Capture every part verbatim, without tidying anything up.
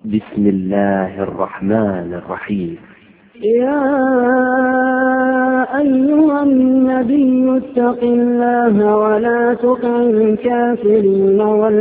بسم الله الرحمن الرحيم. يا أيها النبي اتق الله ولا تطع الكافرين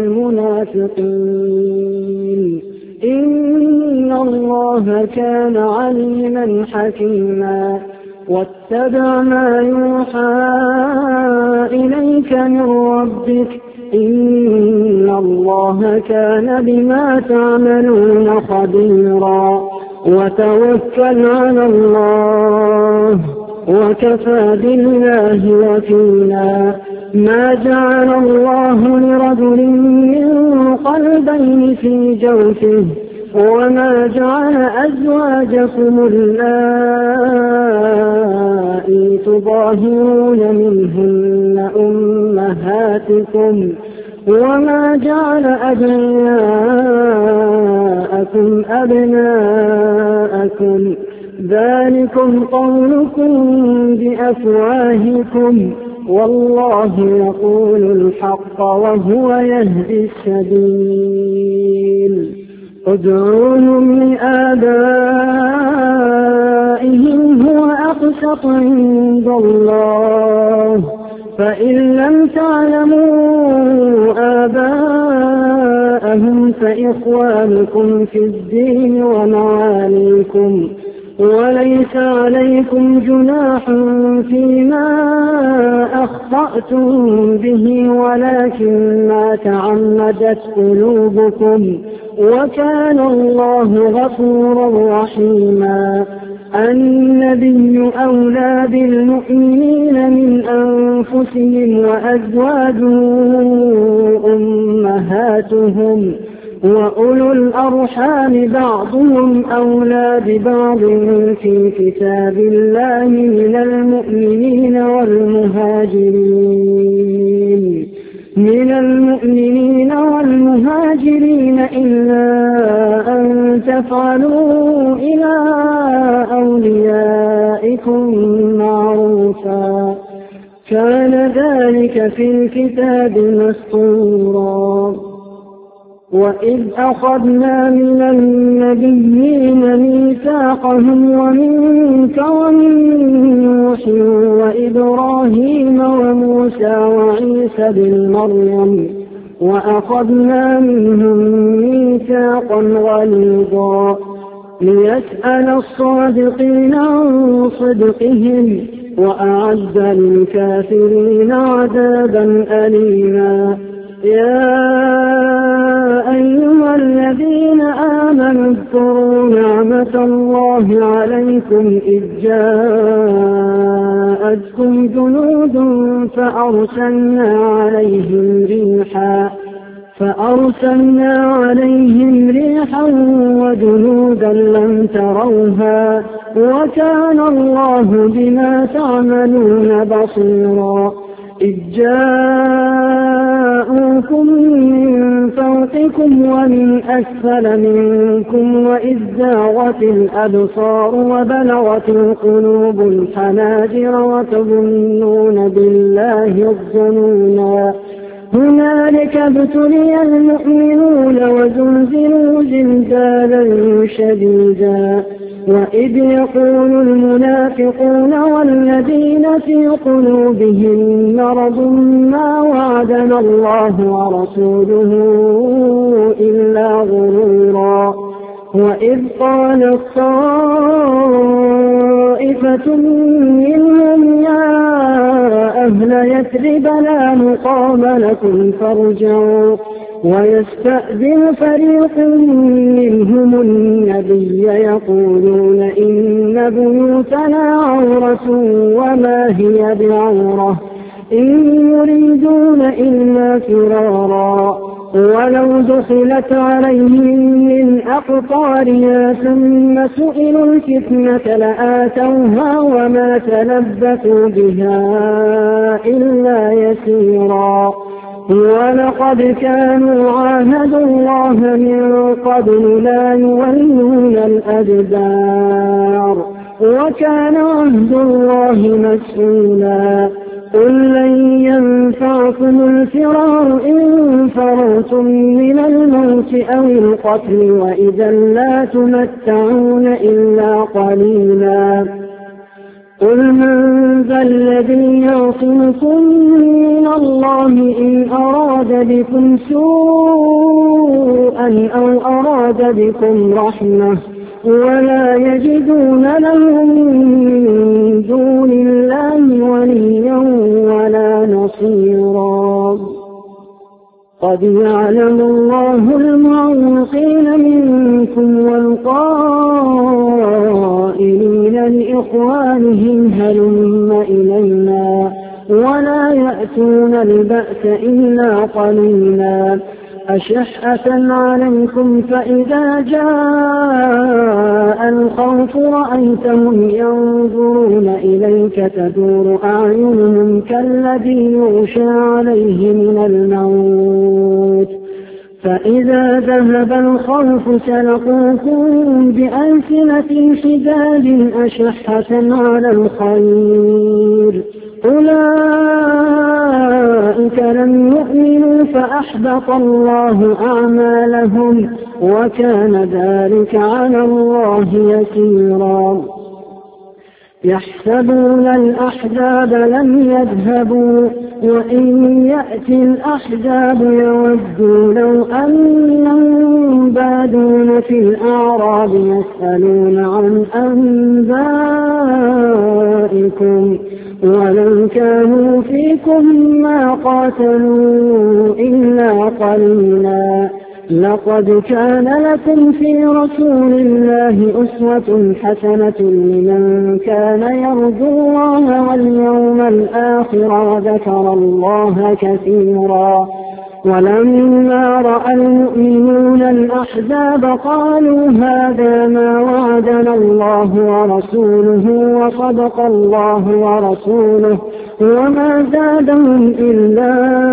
والمنافقين إن الله كان عليما حكيما. واتبع ما يوحى إليك من ربك إن الله كان بما تعملون خبيرا. وتوكل على الله وكفى بالله وكيلا. ما جعل الله لرجل من قلبين في جوفه وما جعل أزواجكم اللائي تظاهرون منهن أمهاتكم وما جعل أدعياءكم أبناءكم ذلكم قولكم بأفواهكم والله يقول الحق وهو يهدي السبيل. ادعوهم لآبائهم هو أقسط عند الله فإن لم تعلموا آباءهم فإخوانكم في الدين ومواليكم وليس عليكم جناح فيما أخطأتم به ولكن ما تعمدت قلوبكم وكان الله غفورا رحيما. النبي أولى بالمؤمنين من أنفسهم وأزواجه أمهاتهم وأولو الأرحام بعضهم أولى ببعض في كتاب الله من المؤمنين والمهاجرين من المؤمنين والمهاجرين إلا أن تفعلوا إلى أوليائكم معروفا كان ذلك في الكتاب مسطورا. وإذ أخذنا من النبيين ميثاقهم ومنك ومن نوح وإبراهيم وموسى وعيسى بن مريم وأخذنا منهم ميثاقا غليظا ليسأل الصادقين عن صدقهم وأعد للكافرين عذابا أليما. يا أيها الذين آمنوا اذكروا نعمة الله عليكم إذ جاءتكم جنود فأرسلنا عليهم ريحا فأرسلنا عليهم ريحا وجنودا لم تروها وكان الله بما تعملون بصيرا. إذ جاءوكم من فوقكم ومن أسفل منكم وإذ زاغت الأبصار وبلغت القلوب الحناجر وتظنون بالله الظنونا. هنالك ابتلي المؤمنون وزلزلوا زلزالا شديدا. وإذ يقول المنافقون والذين في قلوبهم مرض ما وعدنا الله ورسوله إلا غرورا. وإذ قالت طائفة منهم يا أهل يثرب لا مقام لكم فارجعوا ويستأذن فريق منهم النبي يقولون إن بيوتنا عورة وما هي بعورة إن يريدون إلا فرارا ولو دخلت عليهم من أقطارها ثم سئلوا الفتنة لآتوها وما تلبثوا بها إلا يسيرا. ولقد كانوا عاهدوا الله من قبل لا يولون الأدبار وكان عهد الله مسؤولا. قل لن ينفعكم الفرار إن فررتم من الموت أو القتل وإذا لا تمتعون إلا قليلا قل من ذا الذي يعصمكم من الله إن أراد بكم سوءا أو أراد بكم رحمة ولا يجدون لهم من دون الله وليا ولا نصيرا قد يعلم الله المعوقين منكم والقائلين لإخوانهم هلم إلينا ولا يأتون البأس إلا قليلا أشحة عليكم فإذا جاء الخوف رأيتهم ينظرون إليك تدور أعينهم كالذي يغشى عليه من الموت فإذا ذهب الخوف سلقوكم بألسنة حداد أشحة على الخير أولئك لم يؤمنوا فأحبط الله أعمالهم وكان ذلك على الله يسيرا يحسبون الأحزاب لم يذهبوا وإن يأتي الأحزاب يودوا لو أنهم بادون في الأعراب يسألون عن أنبائكم ولو كانوا فيكم ما قاتلوا إلا قليلا لقد كان لكم في رسول الله أسوة حسنة لمن كان يرجو الله واليوم الآخر وذكر الله كثيرا ولما رأى المؤمنون الأحزاب قالوا هذا ما وعدنا الله ورسوله وصدق الله ورسوله وما زادهم إلا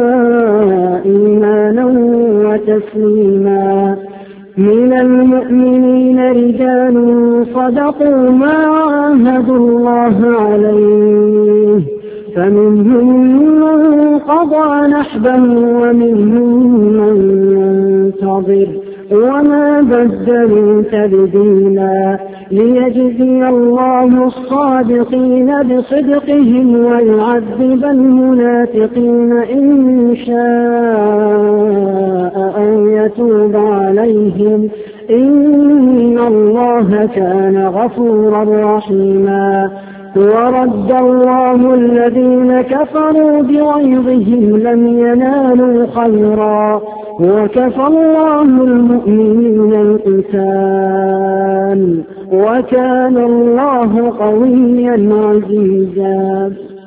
إيمانا وتسليما من المؤمنين رجال صدقوا ما عاهدوا الله عليه فمنهم من قضى نحبه ومنهم من ينتظر وما بدلوا تبديلا ليجزي الله الصادقين بصدقهم ويعذب المنافقين إن شاء أو يتوب عليهم إن الله كان غفورا رحيما ورد الله الذين كفروا بغيظهم لم ينالوا خيرا وكفى الله المؤمنين القتال وكان الله قويا عزيزا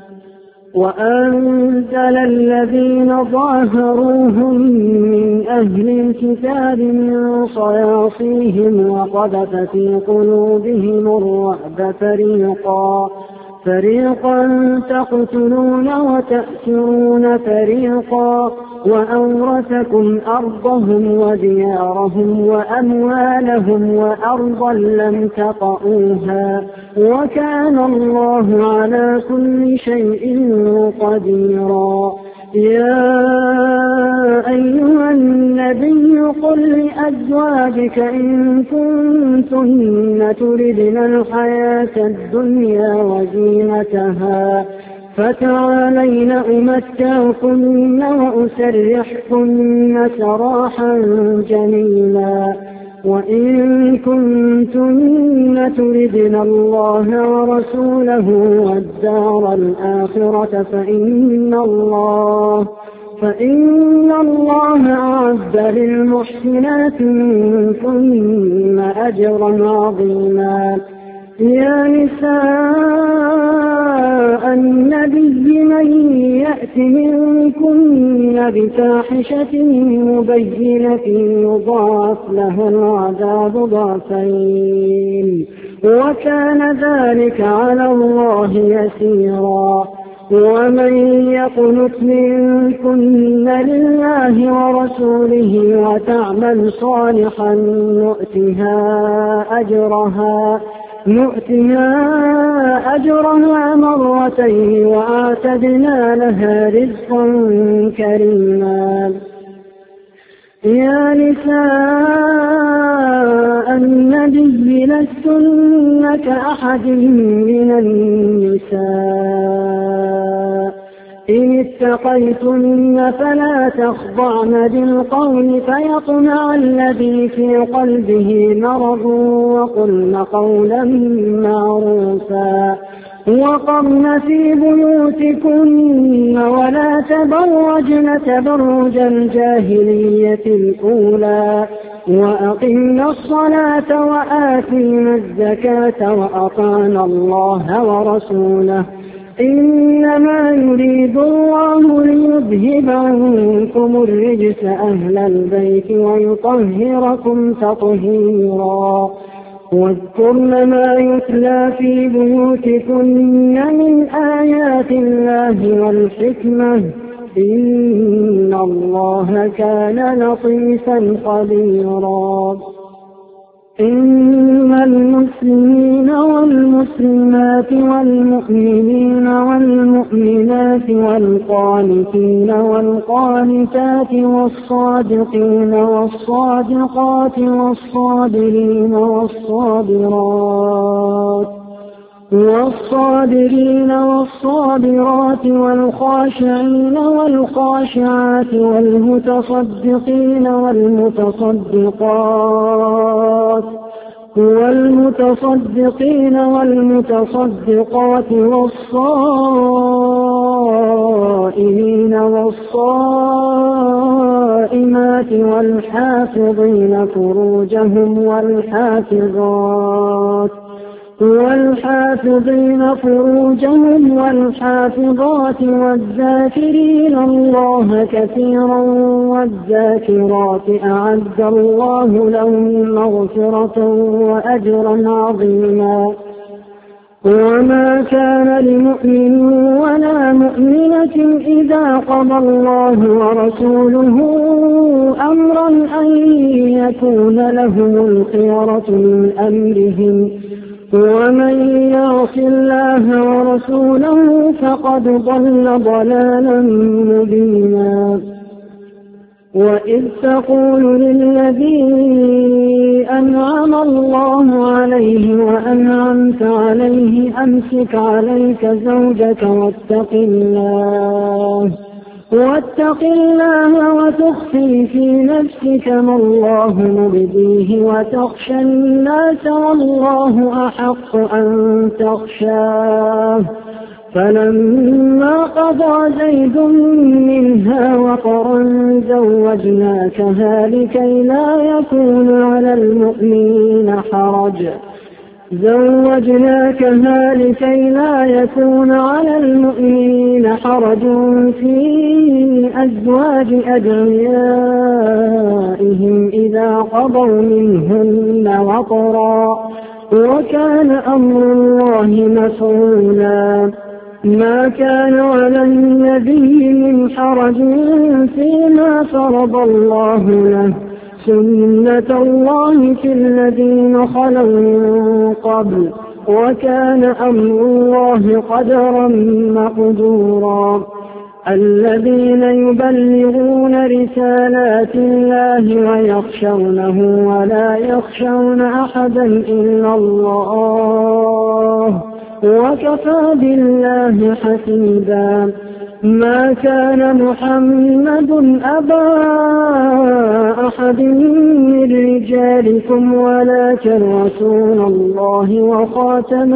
وأنزل الذين ظاهروهم من أهل الكتاب من صياصيهم وقذف في قلوبهم الرعب فريقا فريقا تقتلون وتأسرون فريقا وأورثكم أرضهم وديارهم وأموالهم وأرضا لم تطئوها وكان الله على كل شيء قديرا يا أيها النبي قل لأزواجك إن كنتن تردن الحياة الدنيا وزينتها فتعالين أمتعكن وأسرحكن سراحا جميلا وإن كنتن تردن الله ورسوله والدار الآخرة فإن الله فإن الله أعد للمحسنات منكن أجرا عظيما يا نساء النبي من يأت منكن بفاحشة مبينة يضاعف له العذاب ضعفين وكان ذلك على الله يسيرا ومن يقنت منكن لله ورسوله وتعمل صالحا نؤتها أجرها نؤتها أجرها مرتين وأعتدنا لها رزقا كريما. يا نساء النبي لستن كأحد من النساء إن اتقيتن فلا تخضعن بالقول فيطمع الذي في قلبه مرض وقلن قولا معروفا وقرن في بيوتكن ولا تبرجن تبرج الجاهلية الأولى وأقمنا الصلاة وآتينا الزكاة وأطعنا الله ورسوله إنما يريد الله ليذهب عنكم الرجس أهل البيت ويطهركم تطهيرا. واذكرن ما يتلى في بيوتكن من آيات الله والحكمة إن الله كان لطيفا خبيرا. إن المسلمين والمسلمات والمؤمنين والمؤمنات والقانتين والقانتات والصادقين والصادقات والصابرين والصابرات والصابرين والصابرات والخاشعين والخاشعات والمتصدقين والمتصدقات والمتصدقين والمتصدقات والصائمين والصائمات والحافظين فروجهم والحافظات والحافظين فروجهم والحافظات والذاكرين الله كثيرا والذاكرات أعد الله لهم مغفرة وأجرا عظيما. وما كان لمؤمن ولا مؤمنة إذا قضى الله ورسوله أمرا أن يكون لهم الخيرة من أمرهم ومن يعص الله ورسوله فقد ضل ضلالا مبينا. وإذ تقول للذي أنعم الله عليه وأنعمت عليه أمسك عليك زوجك واتق الله واتق الله وتخفي في نفسك ما الله مبديه وتخشى الناس والله أحق أن تخشاه. فلما قضى زيد منها وطرا زوجناكها لكي لا يكون على المؤمنين حرج زوجناكها لكي لا يكون على المؤمنين حرج في أزواج أدعيائهم إذا قضوا منهن وطرا وكان أمر الله مفعولا. ما كان على النبي من حرج فيما فرض الله له سنة الله في الذين خلوا من قبل وكان أمر الله قدرا مقدورا. الذين يبلغون رسالات الله ويخشونه ولا يخشون أحدا إلا الله وكفى بالله حسيبا. ما كان محمد أبا أحد من رجالكم ولكن رسول الله وخاتم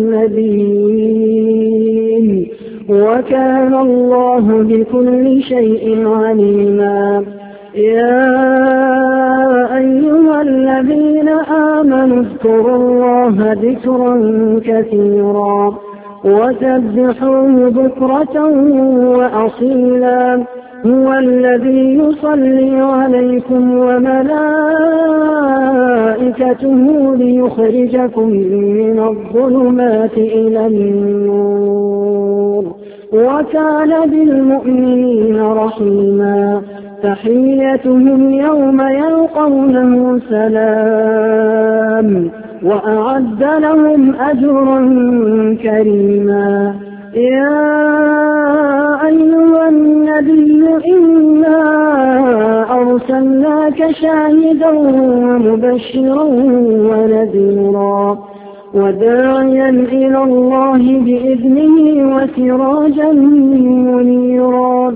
النبيين وكان الله بكل شيء عليما. يا أيها الذين آمنوا اذكروا الله ذكرا كثيرا وسبحوه بكرة وأصيلا. هو الذي يصلي عليكم وملائكته ليخرجكم من الظلمات إلى النور وكان بالمؤمنين رحيما. تحيتهم يوم يلقونه سلام وأعد لهم أجرا كريما. يا أيها النبي إنا أرسلناك شاهدا ومبشرا ونذيرا وداعيا إلى الله بإذنه وسراجا منيرا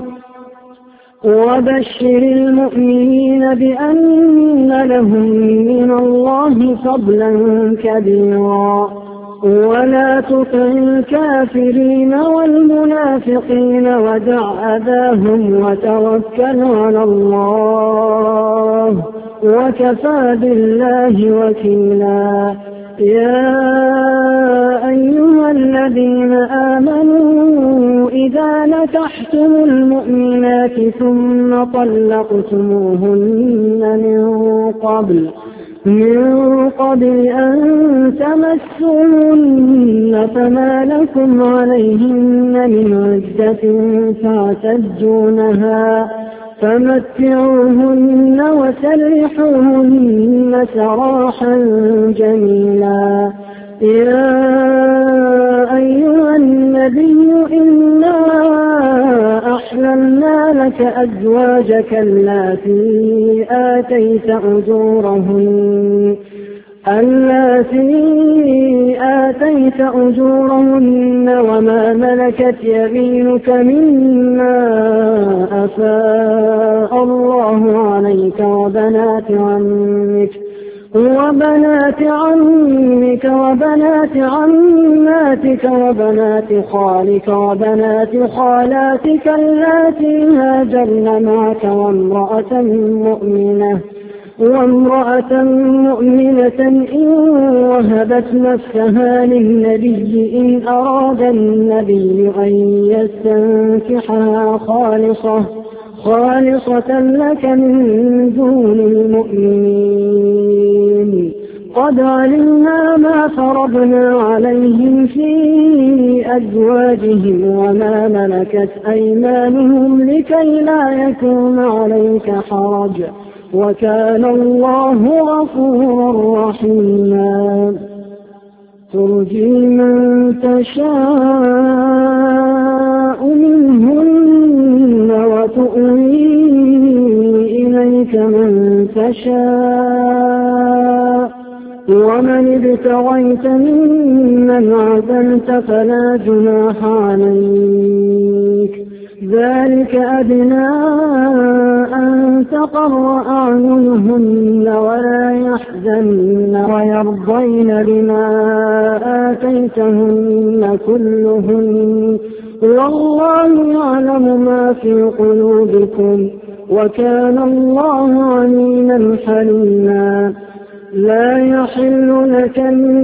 وبشر المؤمنين بأن لهم من الله فضلا كبيرا ولا تطع الكافرين والمنافقين ودع أذاهم وتوكل على الله وكفى بالله وكيلا. يا أيها الذين آمنوا إذا نكحتم المؤمنات ثم طلقتموهن من قبل من قبل أن تمسوهن فما لكم عليهن من عدة تعتدونها فمتعوهن وسرحوهن سراحا جميلا. يا أيها النبي إنا أحللنا لك أزواجك اللاتي آتيت أجورهن اللاتي آتيت أجورهن وما ملكت يمينك مما أفاء الله عليك وبنات عمك وبنات عمك وبنات عماتك وبنات خالك وبنات خالاتك اللاتي هاجرن معك وامرأة مؤمنة وامرأة مؤمنة إن وهبت نفسها للنبي إن أراد النبي أن يستنكحها خالصة خالصة لك من دون المؤمنين. قد علمنا ما فرضنا عليهم في أزواجهم وما ملكت أيمانهم لكي لا يكون عليك حرج وكان الله غفورا رحيما. ترجي من تشاء منهن وتؤوي إليك من تشاء ومن ابتغيت ممن عزلت فلا جناح عليك ذلك أدنى أن تقر أعينهن ولا يحزن ويرضين بما آتيتهن كلهن والله يعلم ما في قلوبكم وكان الله عليما حليما. لا يحل لك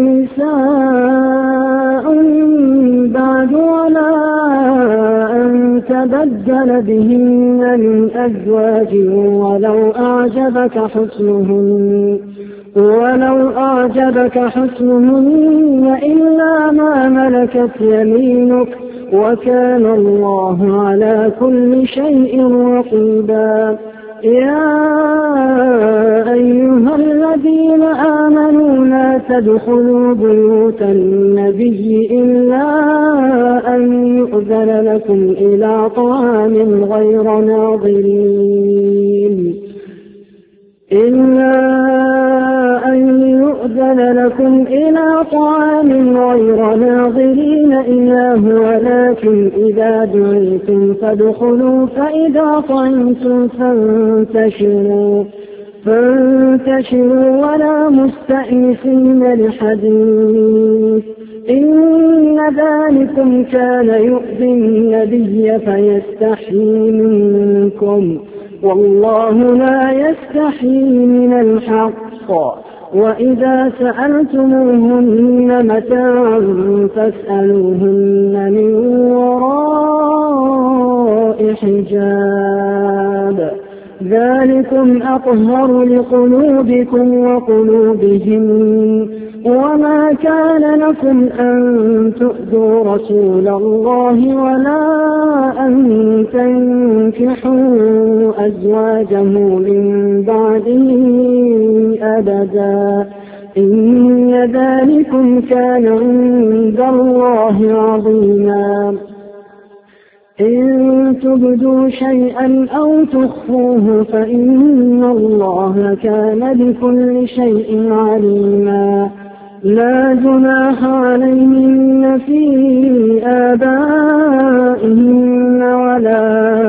النساء من بعد ولا أن تبدل بهن من أزواج ولو أعجبك حسنهن ولو أعجبك حسنهن إلا ما ملكت يمينك وكان الله على كل شيء رقيبا. يا أيها الذين آمنوا لا تدخلوا بيوت النبي إلا أن يؤذن لكم إلى طعام غير ناظرين إلا أن يؤذن لكم إلى طعام غير ناظرين إناه ولكن إذا دعيتم فادخلوا فإذا طعمتم فانتشروا فانتشروا ولا مستأنسين لحديث إن ذلكم كان يؤذي النبي فيستحيي منكم والله لا يستحيي من الحق. وإذا سألتموهن متاعا فاسألوهن من وراء حجاب ذلكم أطهر لقلوبكم وقلوبهم. وما كان لكم أن تؤذوا رسول الله ولا أن تنكحوا أزواجه من بعده أبدا إن ذلكم كان عند الله عظيما. إن تبدوا شيئا أو تخفوه فإن الله كان بكل شيء عليما. لا جناح عليهن في آبائهن ولا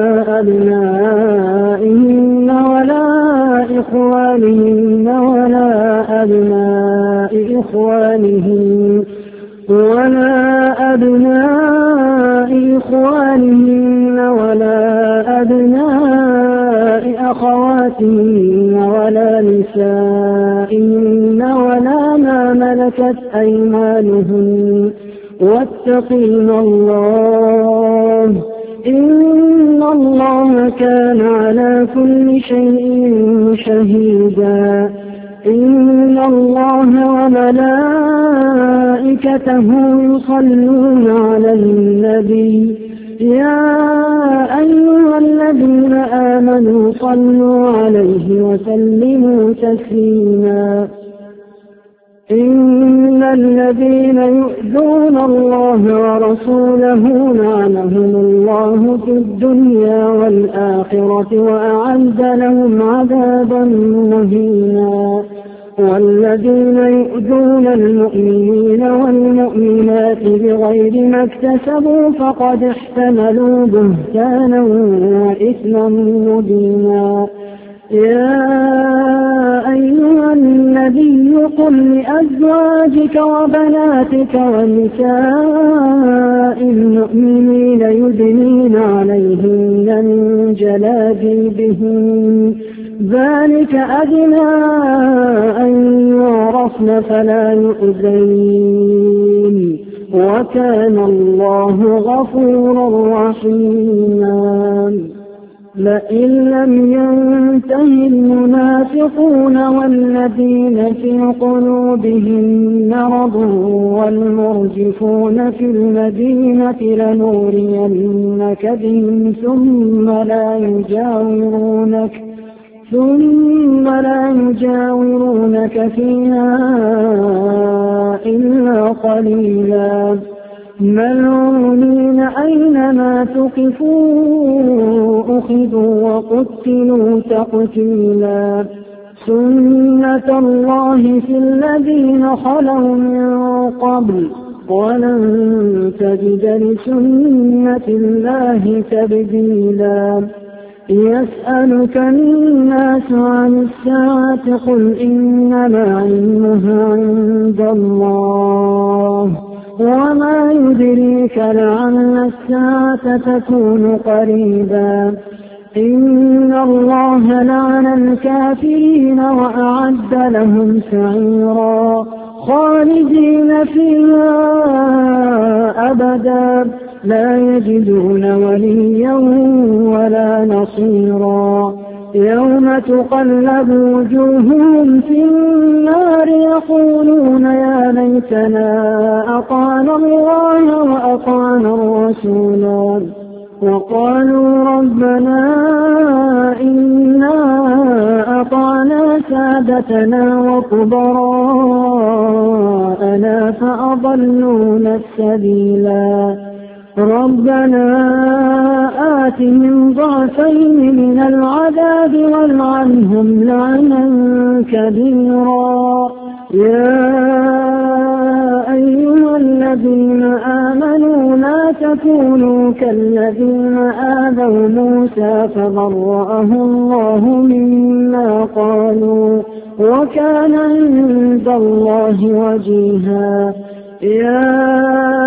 أبنائهن ولا إخوانهن ولا أبناء إخوانهن ولا أبناء إخوانهن ولا أبناء أخواتهن ولا نسائهن ولا ما ملكت أيمانهن واتقين الله إن الله كان على كل شيء شهيدا. إن الله وملائكته يصلون على النبي يا أيها الذين آمنوا صلوا عليه وسلموا تسليما. إن الذين يؤذون الله ورسوله لعنهم الله في الدنيا والآخرة وأعد لهم عذابا مهينا. والذين يؤذون المؤمنين والمؤمنات بغير ما اكتسبوا فقد احتملوا بهتانا وإثما مبينا. يا أيها النبي قل لأزواجك وبناتك ونساء المؤمنين يدنين عليهن من جلابيبهن ذلك أدنى أن يعرفن فلا يؤذين وكان الله غفورا رحيما. لئن لم ينته المنافقون والذين في قلوبهم مرض والمرجفون في المدينة لنغرينك بهم ثم لا يجاورونك ثم لا يجاورونك فيها إلا قليلا ملعونين أينما ثقفوا أخذوا وقتلوا تقتيلا. سنة الله في الذين خلوا من قبل ولن تجد لسنة الله تبديلا. يسألك الناس عن الساعة قل إنما علمها عند الله وما يدريك لعل الساعة تكون قريبا. إن الله لعن الكافرين وأعد لهم سعيرا خالدين فيها أبدا لا يجدون وليا ولا نصيرا. يوم تقلب وجوههم في النار يقولون يا ليتنا أطعنا الله وأطعنا الرسولا وقالوا ربنا إنا أطعنا سادتنا وكبراءنا فأضلونا السبيلا. ربنا آتهم ضعفين من العذاب والعنهم لعنا كبيرا. يا أيها الذين آمنوا لا تكونوا كالذين آذوا موسى فبرأه الله مما قالوا وكان عند الله وجيها. يا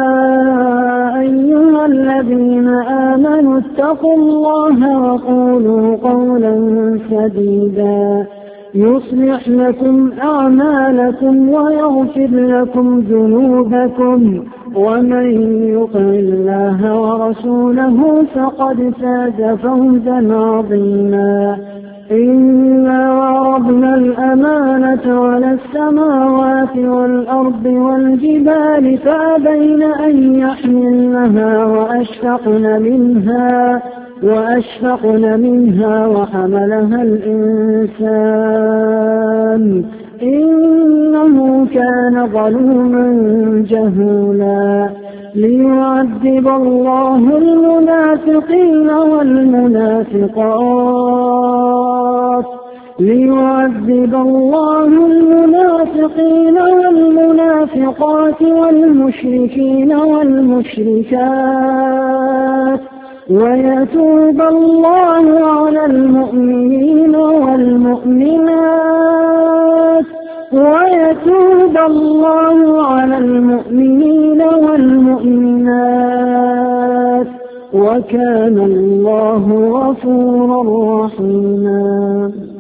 أيها الذين آمنوا اتقوا الله وقولوا قولا سديدا يصلح لكم أعمالكم ويغفر لكم ذنوبكم ومن يطع الله ورسوله فقد فاز فوزا عظيما. إنا عرضنا الأمانة على السماوات والأرض والجبال فأبين أن يحملنها وأشفقن منها وأشفقن منها وحملها الإنسان إنه كان ظلوما جهولا ليعذب الله المنافقين والمنافقات ليعذب الله المنافقين والمنافقات والمشركين والمشركات ويتوب الله على المؤمنين والمؤمنات ويتوب الله على المؤمنين والمؤمنات وكان الله غفورا رحيما.